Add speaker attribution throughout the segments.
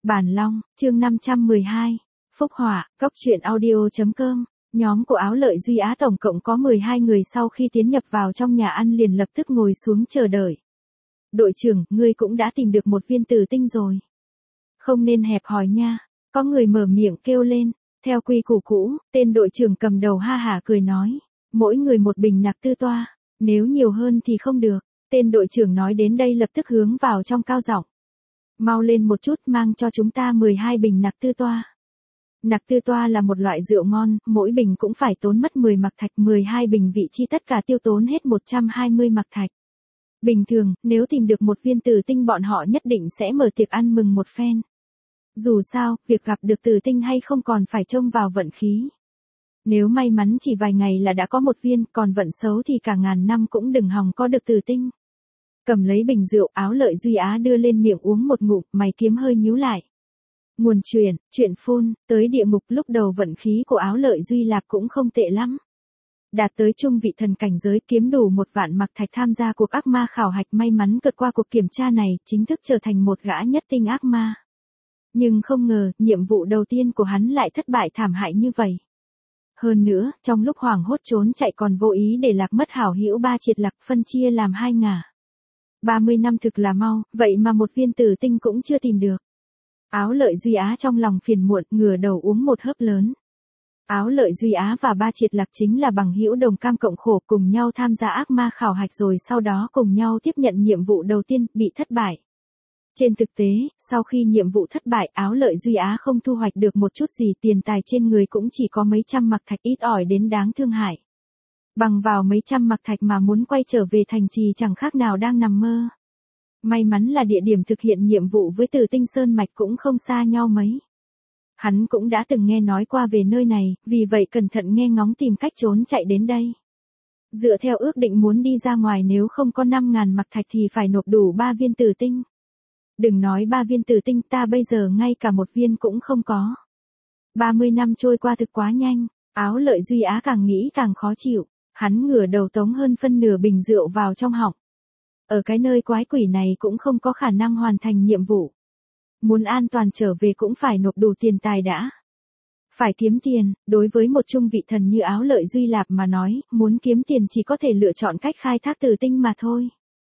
Speaker 1: Bản Long, chương 512. Phúc Họa, Cóc truyện audio.com. Nhóm của Áo Lợi Duy Á tổng cộng có 12 người sau khi tiến nhập vào trong nhà ăn liền lập tức ngồi xuống chờ đợi. Đội trưởng, ngươi cũng đã tìm được một viên tử tinh rồi. Không nên hẹp hòi nha. Có người mở miệng kêu lên. Theo quy củ cũ, tên đội trưởng cầm đầu ha hả cười nói. Mỗi người một bình nặc tư toa. Nếu nhiều hơn thì không được. Tên đội trưởng nói đến đây lập tức hướng vào trong cao giọng. Mau lên một chút, mang cho chúng ta 12 bình nặc tư toa. Nặc tư toa là một loại rượu ngon, mỗi bình cũng phải tốn mất 10 mạc thạch, 12 bình vị chi tất cả tiêu tốn hết 120 mạc thạch. Bình thường, nếu tìm được một viên tử tinh bọn họ nhất định sẽ mở tiệc ăn mừng một phen. Dù sao, việc gặp được tử tinh hay không còn phải trông vào vận khí. Nếu may mắn chỉ vài ngày là đã có một viên, còn vận xấu thì cả ngàn năm cũng đừng hòng có được tử tinh. Cầm lấy bình rượu, Áo Lợi Duy Á đưa lên miệng uống một ngụm, mày kiếm hơi nhíu lại. Nguồn chuyện phun, tới địa ngục lúc đầu vận khí của Áo Lợi Duy Lạp cũng không tệ lắm. Đạt tới trung vị thần cảnh giới, kiếm đủ 1 vạn mạc thạch, tham gia cuộc ác ma khảo hạch, may mắn vượt qua cuộc kiểm tra này, chính thức trở thành một gã nhất tinh ác ma. Nhưng không ngờ, nhiệm vụ đầu tiên của hắn lại thất bại thảm hại như vậy. Hơn nữa, trong lúc hoảng hốt trốn chạy còn vô ý để lạc mất hảo hữu Ba Triệt Lạc, phân chia làm 2 ngả. 30 năm thực là mau, vậy mà một viên tử tinh cũng chưa tìm được. Áo Lợi Duy Á trong lòng phiền muộn, ngửa đầu uống một hớp lớn. Áo Lợi Duy Á và Ba Triệt Lạc chính là bằng hữu đồng cam cộng khổ, cùng nhau tham gia ác ma khảo hạch rồi sau đó cùng nhau tiếp nhận nhiệm vụ đầu tiên, bị thất bại. Trên thực tế, sau khi nhiệm vụ thất bại, Áo Lợi Duy Á không thu hoạch được một chút gì, tiền tài trên người cũng chỉ có mấy trăm mạc thạch, ít ỏi đến đáng thương hại. Bằng vào mấy trăm mạc thạch mà muốn quay trở về thành trì chẳng khác nào đang nằm mơ. May mắn là địa điểm thực hiện nhiệm vụ với Tử Tinh Sơn Mạch cũng không xa nhau mấy. Hắn cũng đã từng nghe nói qua về nơi này, vì vậy cẩn thận nghe ngóng tìm cách trốn chạy đến đây. Dựa theo ước định muốn đi ra ngoài, nếu không có 5.000 mạc thạch thì phải nộp đủ 3 viên tử tinh. Đừng nói 3 viên tử tinh, ta bây giờ ngay cả một viên cũng không có. 30 năm trôi qua thực quá nhanh, Áo Lợi Duy Á càng nghĩ càng khó chịu. Hắn ngửa đầu tống hơn phân nửa bình rượu vào trong họng. Ở cái nơi quái quỷ này cũng không có khả năng hoàn thành nhiệm vụ. Muốn an toàn trở về cũng phải nộp đủ tiền tài đã. Phải kiếm tiền, đối với một trung vị thần như Áo Lợi Duy Lạp mà nói, muốn kiếm tiền chỉ có thể lựa chọn cách khai thác tử tinh mà thôi.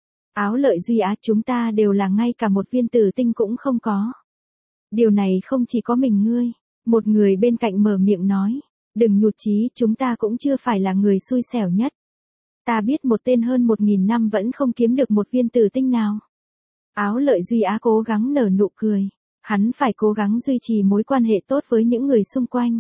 Speaker 1: Áo Lợi Duy Á, chúng ta đều là ngay cả một viên tử tinh cũng không có. Điều này không chỉ có mình ngươi. Một người bên cạnh mở miệng nói. Đừng nhụt chí, chúng ta cũng chưa phải là người xui xẻo nhất. Ta biết một tên hơn 1.000 năm vẫn không kiếm được một viên tử tinh nào. Áo Lợi Duy Á cố gắng nở nụ cười. Hắn phải cố gắng duy trì mối quan hệ tốt với những người xung quanh.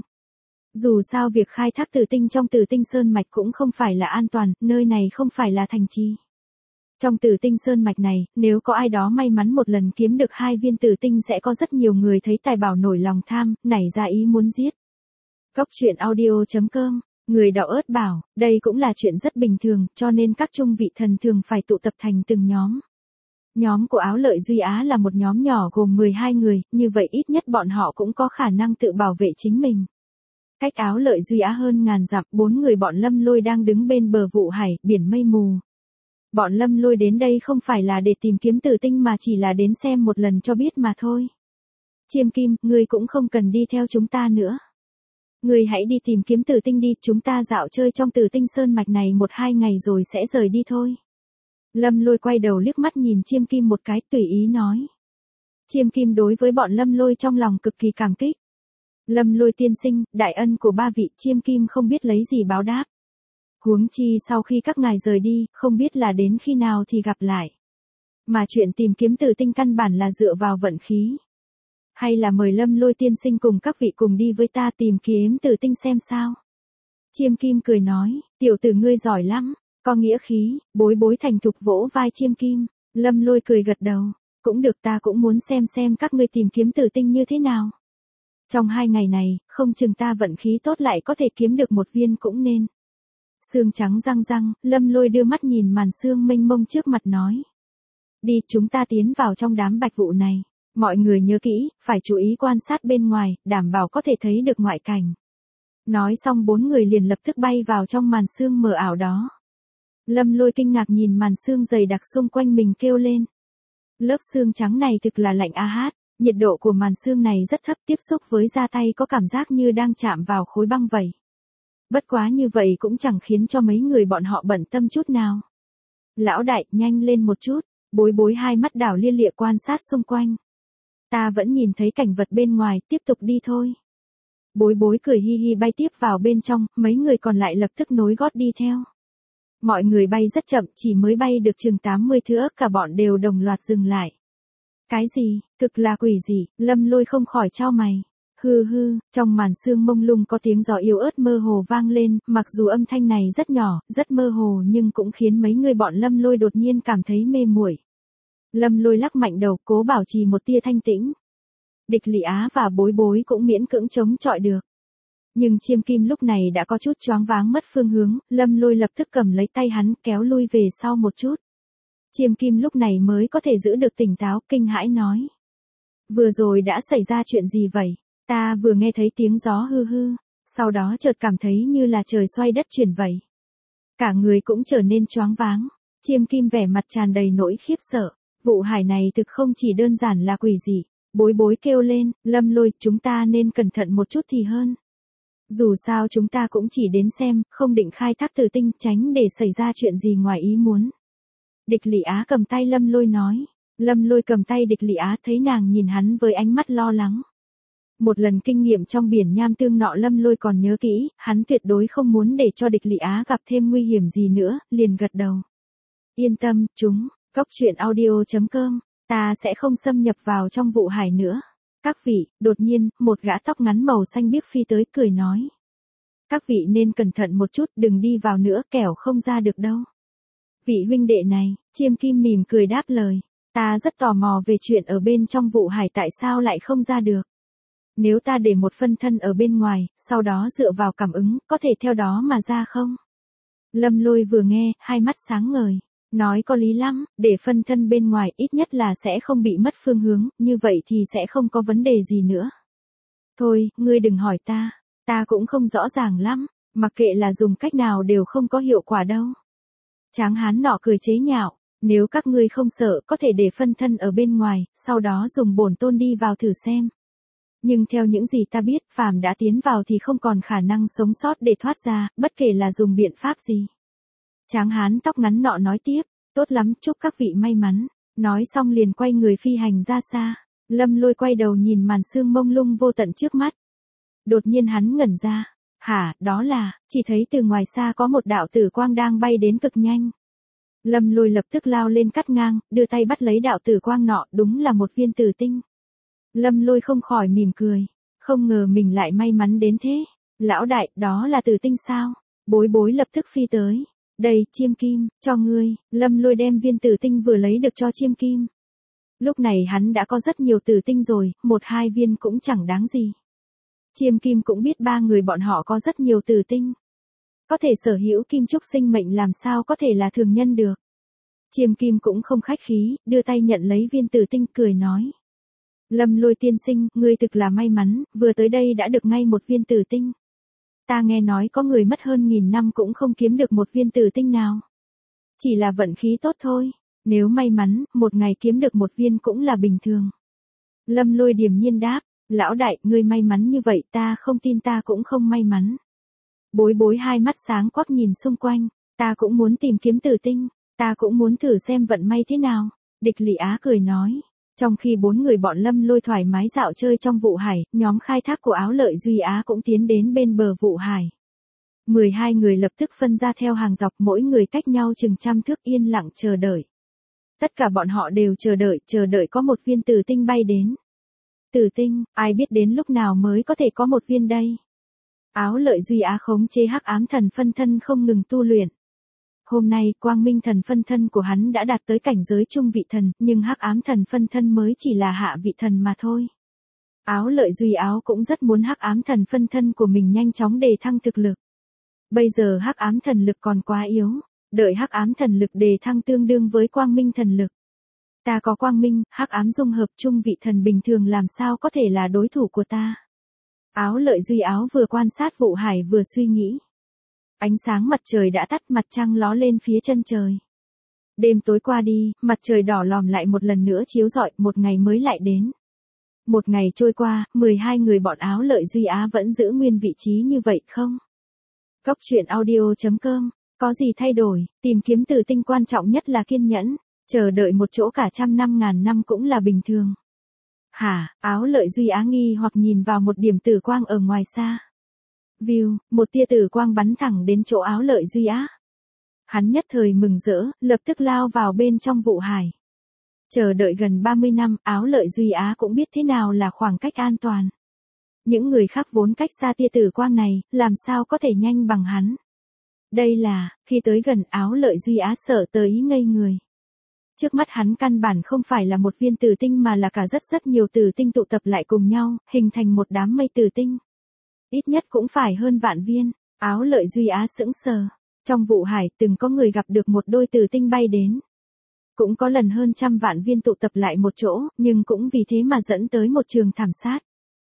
Speaker 1: Dù sao việc khai thác tử tinh trong Tử Tinh Sơn Mạch cũng không phải là an toàn, nơi này không phải là thành trì. Trong Tử Tinh Sơn Mạch này, nếu có ai đó may mắn một lần kiếm được 2 viên tử tinh sẽ có rất nhiều người thấy tài bảo nổi lòng tham, nảy ra ý muốn giết. Cóc truyện audio.com. Người đỏ ớt bảo, đây cũng là chuyện rất bình thường, cho nên các trung vị thần thường phải tụ tập thành từng nhóm. Nhóm của Áo Lợi Duy Á là một nhóm nhỏ gồm 12 người, như vậy ít nhất bọn họ cũng có khả năng tự bảo vệ chính mình. Cách Áo Lợi Duy Á hơn ngàn dặm, 4 người bọn Lâm Lôi đang đứng bên bờ vụ hải, biển mây mù. Bọn Lâm Lôi đến đây không phải là để tìm kiếm tử tinh mà chỉ là đến xem một lần cho biết mà thôi. Chiêm Kim, ngươi cũng không cần đi theo chúng ta nữa. Ngươi hãy đi tìm kiếm tử tinh đi, chúng ta dạo chơi trong Tử Tinh Sơn Mạch này 1-2 ngày rồi sẽ rời đi thôi. Lâm Lôi quay đầu liếc mắt nhìn Chiêm Kim một cái, tùy ý nói. Chiêm Kim đối với bọn Lâm Lôi trong lòng cực kỳ cảm kích. Lâm Lôi tiên sinh, đại ân của ba vị, Chiêm Kim không biết lấy gì báo đáp. Huống chi sau khi các ngài rời đi, không biết là đến khi nào thì gặp lại. Mà chuyện tìm kiếm tử tinh căn bản là dựa vào vận khí. Hay là mời Lâm Lôi tiên sinh cùng các vị cùng đi với ta tìm kiếm tử tinh xem sao. Chiêm Kim cười nói, tiểu tử ngươi giỏi lắm, có nghĩa khí, bối bối thành thục vỗ vai Chiêm Kim. Lâm Lôi cười gật đầu, cũng được, ta cũng muốn xem các ngươi tìm kiếm tử tinh như thế nào. Trong 2 ngày này, không chừng ta vận khí tốt lại có thể kiếm được một viên cũng nên. Sương trắng răng răng, Lâm Lôi đưa mắt nhìn màn sương mênh mông trước mặt nói. Đi, chúng ta tiến vào trong đám bạch vụ này. Mọi người nhớ kỹ, phải chú ý quan sát bên ngoài, đảm bảo có thể thấy được ngoại cảnh. Nói xong 4 người liền lập tức bay vào trong màn sương mờ ảo đó. Lâm Lôi kinh ngạc nhìn màn sương dày đặc xung quanh mình kêu lên. Lớp sương trắng này thực là lạnh a hát, Nhiệt độ của màn sương này rất thấp, tiếp xúc với da tay có cảm giác như đang chạm vào khối băng vậy. Bất quá như vậy cũng chẳng khiến cho mấy người bọn họ bận tâm chút nào. Lão đại, nhanh lên một chút, Bối Bối hai mắt đảo lia lịa quan sát xung quanh. Ta vẫn nhìn thấy cảnh vật bên ngoài, tiếp tục đi thôi. Bối Bối cười hi hi bay tiếp vào bên trong, mấy người còn lại lập tức nối gót đi theo. Mọi người bay rất chậm, chỉ mới bay được chừng 80 thước, cả bọn đều đồng loạt dừng lại. Cái gì, thực là quỷ gì, Lâm Lôi không khỏi chau mày. Hư hư, trong màn sương mông lung có tiếng gió yếu ớt mơ hồ vang lên, mặc dù âm thanh này rất nhỏ, rất mơ hồ nhưng cũng khiến mấy người bọn Lâm Lôi đột nhiên cảm thấy mê muội. Lâm Lôi lắc mạnh đầu, cố bảo trì một tia thanh tĩnh. Địch Lị Á và Bối Bối cũng miễn cưỡng chống chọi được. Nhưng Chiêm Kim lúc này đã có chút choáng váng mất phương hướng, Lâm Lôi lập tức cầm lấy tay hắn kéo lui về sau một chút. Chiêm Kim lúc này mới có thể giữ được tỉnh táo, kinh hãi nói. Vừa rồi đã xảy ra chuyện gì vậy? Ta vừa nghe thấy tiếng gió hư hư, sau đó chợt cảm thấy như là trời xoay đất chuyển vậy. Cả người cũng trở nên choáng váng, Chiêm Kim vẻ mặt tràn đầy nỗi khiếp sợ, vụ hải này thực không chỉ đơn giản là quỷ dị. Bối Bối kêu lên, Lâm Lôi, chúng ta nên cẩn thận một chút thì hơn. Dù sao chúng ta cũng chỉ đến xem, không định khai thác tử tinh, tránh để xảy ra chuyện gì ngoài ý muốn. Địch Lị Á cầm tay Lâm Lôi nói. Lâm Lôi cầm tay Địch Lị Á thấy nàng nhìn hắn với ánh mắt lo lắng. Một lần kinh nghiệm trong biển nham tương nọ Lâm Lôi còn nhớ kỹ, hắn tuyệt đối không muốn để cho Địch Lị Á gặp thêm nguy hiểm gì nữa, liền gật đầu. Yên tâm, Cóc truyện audio.com, ta sẽ không xâm nhập vào trong vụ hải nữa. Các vị, đột nhiên, một gã tóc ngắn màu xanh biếc phi tới cười nói. Các vị nên cẩn thận một chút, đừng đi vào nữa, kẻo không ra được đâu. Vị huynh đệ này, Chiêm Kim mỉm cười đáp lời. Ta rất tò mò về chuyện ở bên trong vụ hải tại sao lại không ra được. Nếu ta để một phân thân ở bên ngoài, sau đó dựa vào cảm ứng, có thể theo đó mà ra không? Lâm Lôi vừa nghe, hai mắt sáng ngời. Nói có lý lắm, để phân thân bên ngoài ít nhất là sẽ không bị mất phương hướng, như vậy thì sẽ không có vấn đề gì nữa. Thôi, ngươi đừng hỏi ta cũng không rõ ràng lắm, mặc kệ là dùng cách nào đều không có hiệu quả đâu. Tráng hán nọ cười chế nhạo, nếu các ngươi không sợ có thể để phân thân ở bên ngoài, sau đó dùng bổn tôn đi vào thử xem. Nhưng theo những gì ta biết, phàm đã tiến vào thì không còn khả năng sống sót để thoát ra, bất kể là dùng biện pháp gì. Tráng hán tóc ngắn nọ nói tiếp, tốt lắm, chúc các vị may mắn. Nói xong liền quay người phi hành ra xa. Lâm Lôi quay đầu nhìn màn sương mông lung vô tận trước mắt. Đột nhiên hắn ngẩn ra. Hả, đó là, chỉ thấy từ ngoài xa có một đạo tử quang đang bay đến cực nhanh. Lâm Lôi lập tức lao lên cắt ngang, đưa tay bắt lấy đạo tử quang nọ, đúng là một viên tử tinh. Lâm Lôi không khỏi mỉm cười. Không ngờ mình lại may mắn đến thế. Lão đại, đó là tử tinh sao? Bối Bối lập tức phi tới. Đây, Chiêm Kim, cho ngươi. Lâm Lôi đem viên tử tinh vừa lấy được cho Chiêm Kim. Lúc này hắn đã có rất nhiều tử tinh rồi, 1-2 viên cũng chẳng đáng gì. Chiêm Kim cũng biết ba người bọn họ có rất nhiều tử tinh. Có thể sở hữu kim trúc sinh mệnh làm sao có thể là thường nhân được. Chiêm Kim cũng không khách khí, đưa tay nhận lấy viên tử tinh cười nói. Lâm Lôi tiên sinh, ngươi thực là may mắn, vừa tới đây đã được ngay một viên tử tinh. Ta nghe nói có người mất hơn 1000 năm cũng không kiếm được một viên tử tinh nào. Chỉ là vận khí tốt thôi, nếu may mắn, một ngày kiếm được một viên cũng là bình thường. Lâm Lôi điềm nhiên đáp, lão đại, ngươi may mắn như vậy ta không tin ta cũng không may mắn. Bối Bối hai mắt sáng quắc nhìn xung quanh, ta cũng muốn tìm kiếm tử tinh, ta cũng muốn thử xem vận may thế nào. Địch Lị Á cười nói. Trong khi 4 người bọn Lâm Lôi thoải mái dạo chơi trong vụ hải, nhóm khai thác của Áo Lợi Duy Á cũng tiến đến bên bờ vụ hải. 12 người lập tức phân ra theo hàng dọc, mỗi người cách nhau chừng 100 thước yên lặng chờ đợi. Tất cả bọn họ đều chờ đợi có một viên tử tinh bay đến. Tử tinh, ai biết đến lúc nào mới có thể có một viên đây. Áo Lợi Duy Á khống chế hắc ám thần phân thân không ngừng tu luyện. Hôm nay, quang minh thần phân thân của hắn đã đạt tới cảnh giới trung vị thần, nhưng hắc ám thần phân thân mới chỉ là hạ vị thần mà thôi. Áo Lợi Duy Áo cũng rất muốn hắc ám thần phân thân của mình nhanh chóng đề thăng thực lực. Bây giờ hắc ám thần lực còn quá yếu, đợi hắc ám thần lực đề thăng tương đương với quang minh thần lực. Ta có quang minh, hắc ám dung hợp trung vị thần bình thường làm sao có thể là đối thủ của ta. Áo Lợi Duy Áo vừa quan sát vụ hải vừa suy nghĩ. Ánh sáng mặt trời đã tắt, mặt trăng ló lên phía chân trời. Đêm tối qua đi, mặt trời đỏ lòm lại một lần nữa chiếu rọi, một ngày mới lại đến. Một ngày trôi qua, 12 người bọn Áo Lợi Duy Á vẫn giữ nguyên vị trí như vậy không? Cốc truyện audio.com, có gì thay đổi, tìm kiếm tử tinh quan trọng nhất là kiên nhẫn, chờ đợi một chỗ cả trăm năm ngàn năm cũng là bình thường. Hả, Áo Lợi Duy Á nghi hoặc nhìn vào một điểm tử quang ở ngoài xa. View, một tia tử quang bắn thẳng đến chỗ Áo Lợi Duy Á. Hắn nhất thời mừng rỡ, lập tức lao vào bên trong vụ hải. Chờ đợi gần 30 năm, Áo Lợi Duy Á cũng biết thế nào là khoảng cách an toàn. Những người khác vốn cách xa tia tử quang này, làm sao có thể nhanh bằng hắn. Đây là, khi tới gần Áo Lợi Duy Á sợ tới ngây người. Trước mắt hắn căn bản không phải là một viên tử tinh mà là cả rất nhiều tử tinh tụ tập lại cùng nhau, hình thành một đám mây tử tinh. Ít nhất cũng phải hơn vạn viên. Áo Lợi Duy Á sững sờ. Trong vụ hải từng có người gặp được một đôi tử tinh bay đến. Cũng có lần hơn trăm vạn viên tụ tập lại một chỗ, nhưng cũng vì thế mà dẫn tới một trường thảm sát.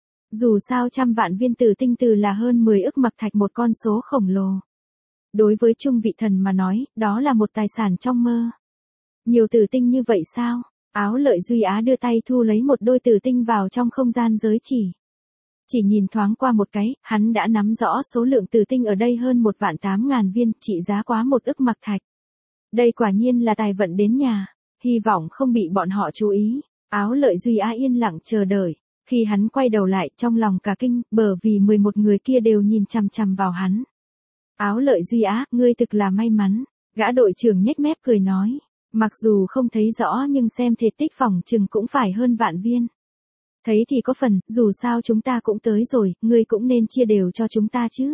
Speaker 1: Dù sao trăm vạn viên tử tinh từ là hơn 10 ức mặc thạch, một con số khổng lồ. Đối với trung vị thần mà nói, đó là một tài sản trong mơ. Nhiều tử tinh như vậy sao? Áo Lợi Duy Á đưa tay thu lấy một đôi tử tinh vào trong không gian giới chỉ. Chỉ nhìn thoáng qua một cái, hắn đã nắm rõ số lượng tử tinh ở đây hơn 1.800.000 viên, trị giá quá 1 ức mặc thạch. Đây quả nhiên là tài vận đến nhà, hy vọng không bị bọn họ chú ý. Áo Lợi Duy Á yên lặng chờ đợi. Khi hắn quay đầu lại, trong lòng cả kinh, bởi vì 11 người kia đều nhìn chằm chằm vào hắn. Áo Lợi Duy Á, ngươi thực là may mắn. Gã đội trưởng nhếch mép cười nói. Mặc dù không thấy rõ nhưng xem thể tích phỏng chừng cũng phải hơn vạn viên. Thấy thì có phần, dù sao chúng ta cũng tới rồi, ngươi cũng nên chia đều cho chúng ta chứ.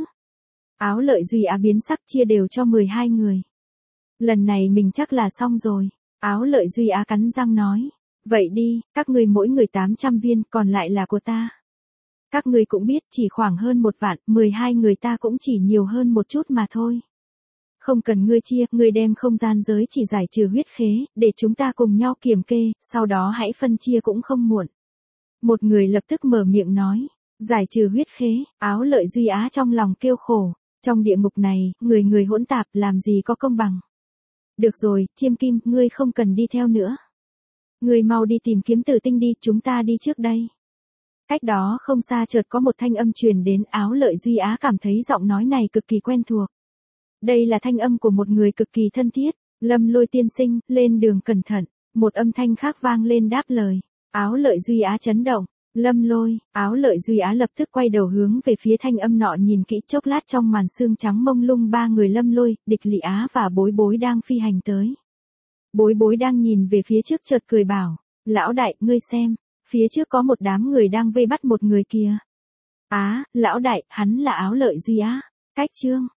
Speaker 1: Áo Lợi Duy Á biến sắc, chia đều cho 12 người. Lần này mình chắc là xong rồi. Áo Lợi Duy Á cắn răng nói. Vậy đi, các ngươi mỗi người 800 viên, còn lại là của ta. Các ngươi cũng biết, chỉ khoảng hơn 1 vạn, 12 người ta cũng chỉ nhiều hơn một chút mà thôi. Không cần ngươi chia, ngươi đem không gian giới chỉ giải trừ huyết khế, để chúng ta cùng nhau kiểm kê, sau đó hãy phân chia cũng không muộn. Một người lập tức mở miệng nói. Giải trừ huyết khế, Áo Lợi Duy Á trong lòng kêu khổ. Trong địa ngục này, người hỗn tạp, làm gì có công bằng. Được rồi, Chiêm Kim, ngươi không cần đi theo nữa. Ngươi mau đi tìm kiếm tử tinh đi, chúng ta đi trước đây. Cách đó không xa chợt có một thanh âm truyền đến. Áo Lợi Duy Á cảm thấy giọng nói này cực kỳ quen thuộc. Đây là thanh âm của một người cực kỳ thân thiết. Lâm Lôi tiên sinh, lên đường cẩn thận. Một âm thanh khác vang lên đáp lời. Áo Lợi Duy Á chấn động. Lâm Lôi, Áo Lợi Duy Á lập tức quay đầu hướng về phía thanh âm nọ, nhìn kỹ chốc lát trong màn sương trắng mông lung, 3 người Lâm Lôi, Địch Lị Á và Bối Bối đang phi hành tới. Bối Bối đang nhìn về phía trước chợt cười bảo. Lão đại, ngươi xem, phía trước có một đám người đang vây bắt một người kìa. Á, lão đại, hắn là Áo Lợi Duy Á. Cách chương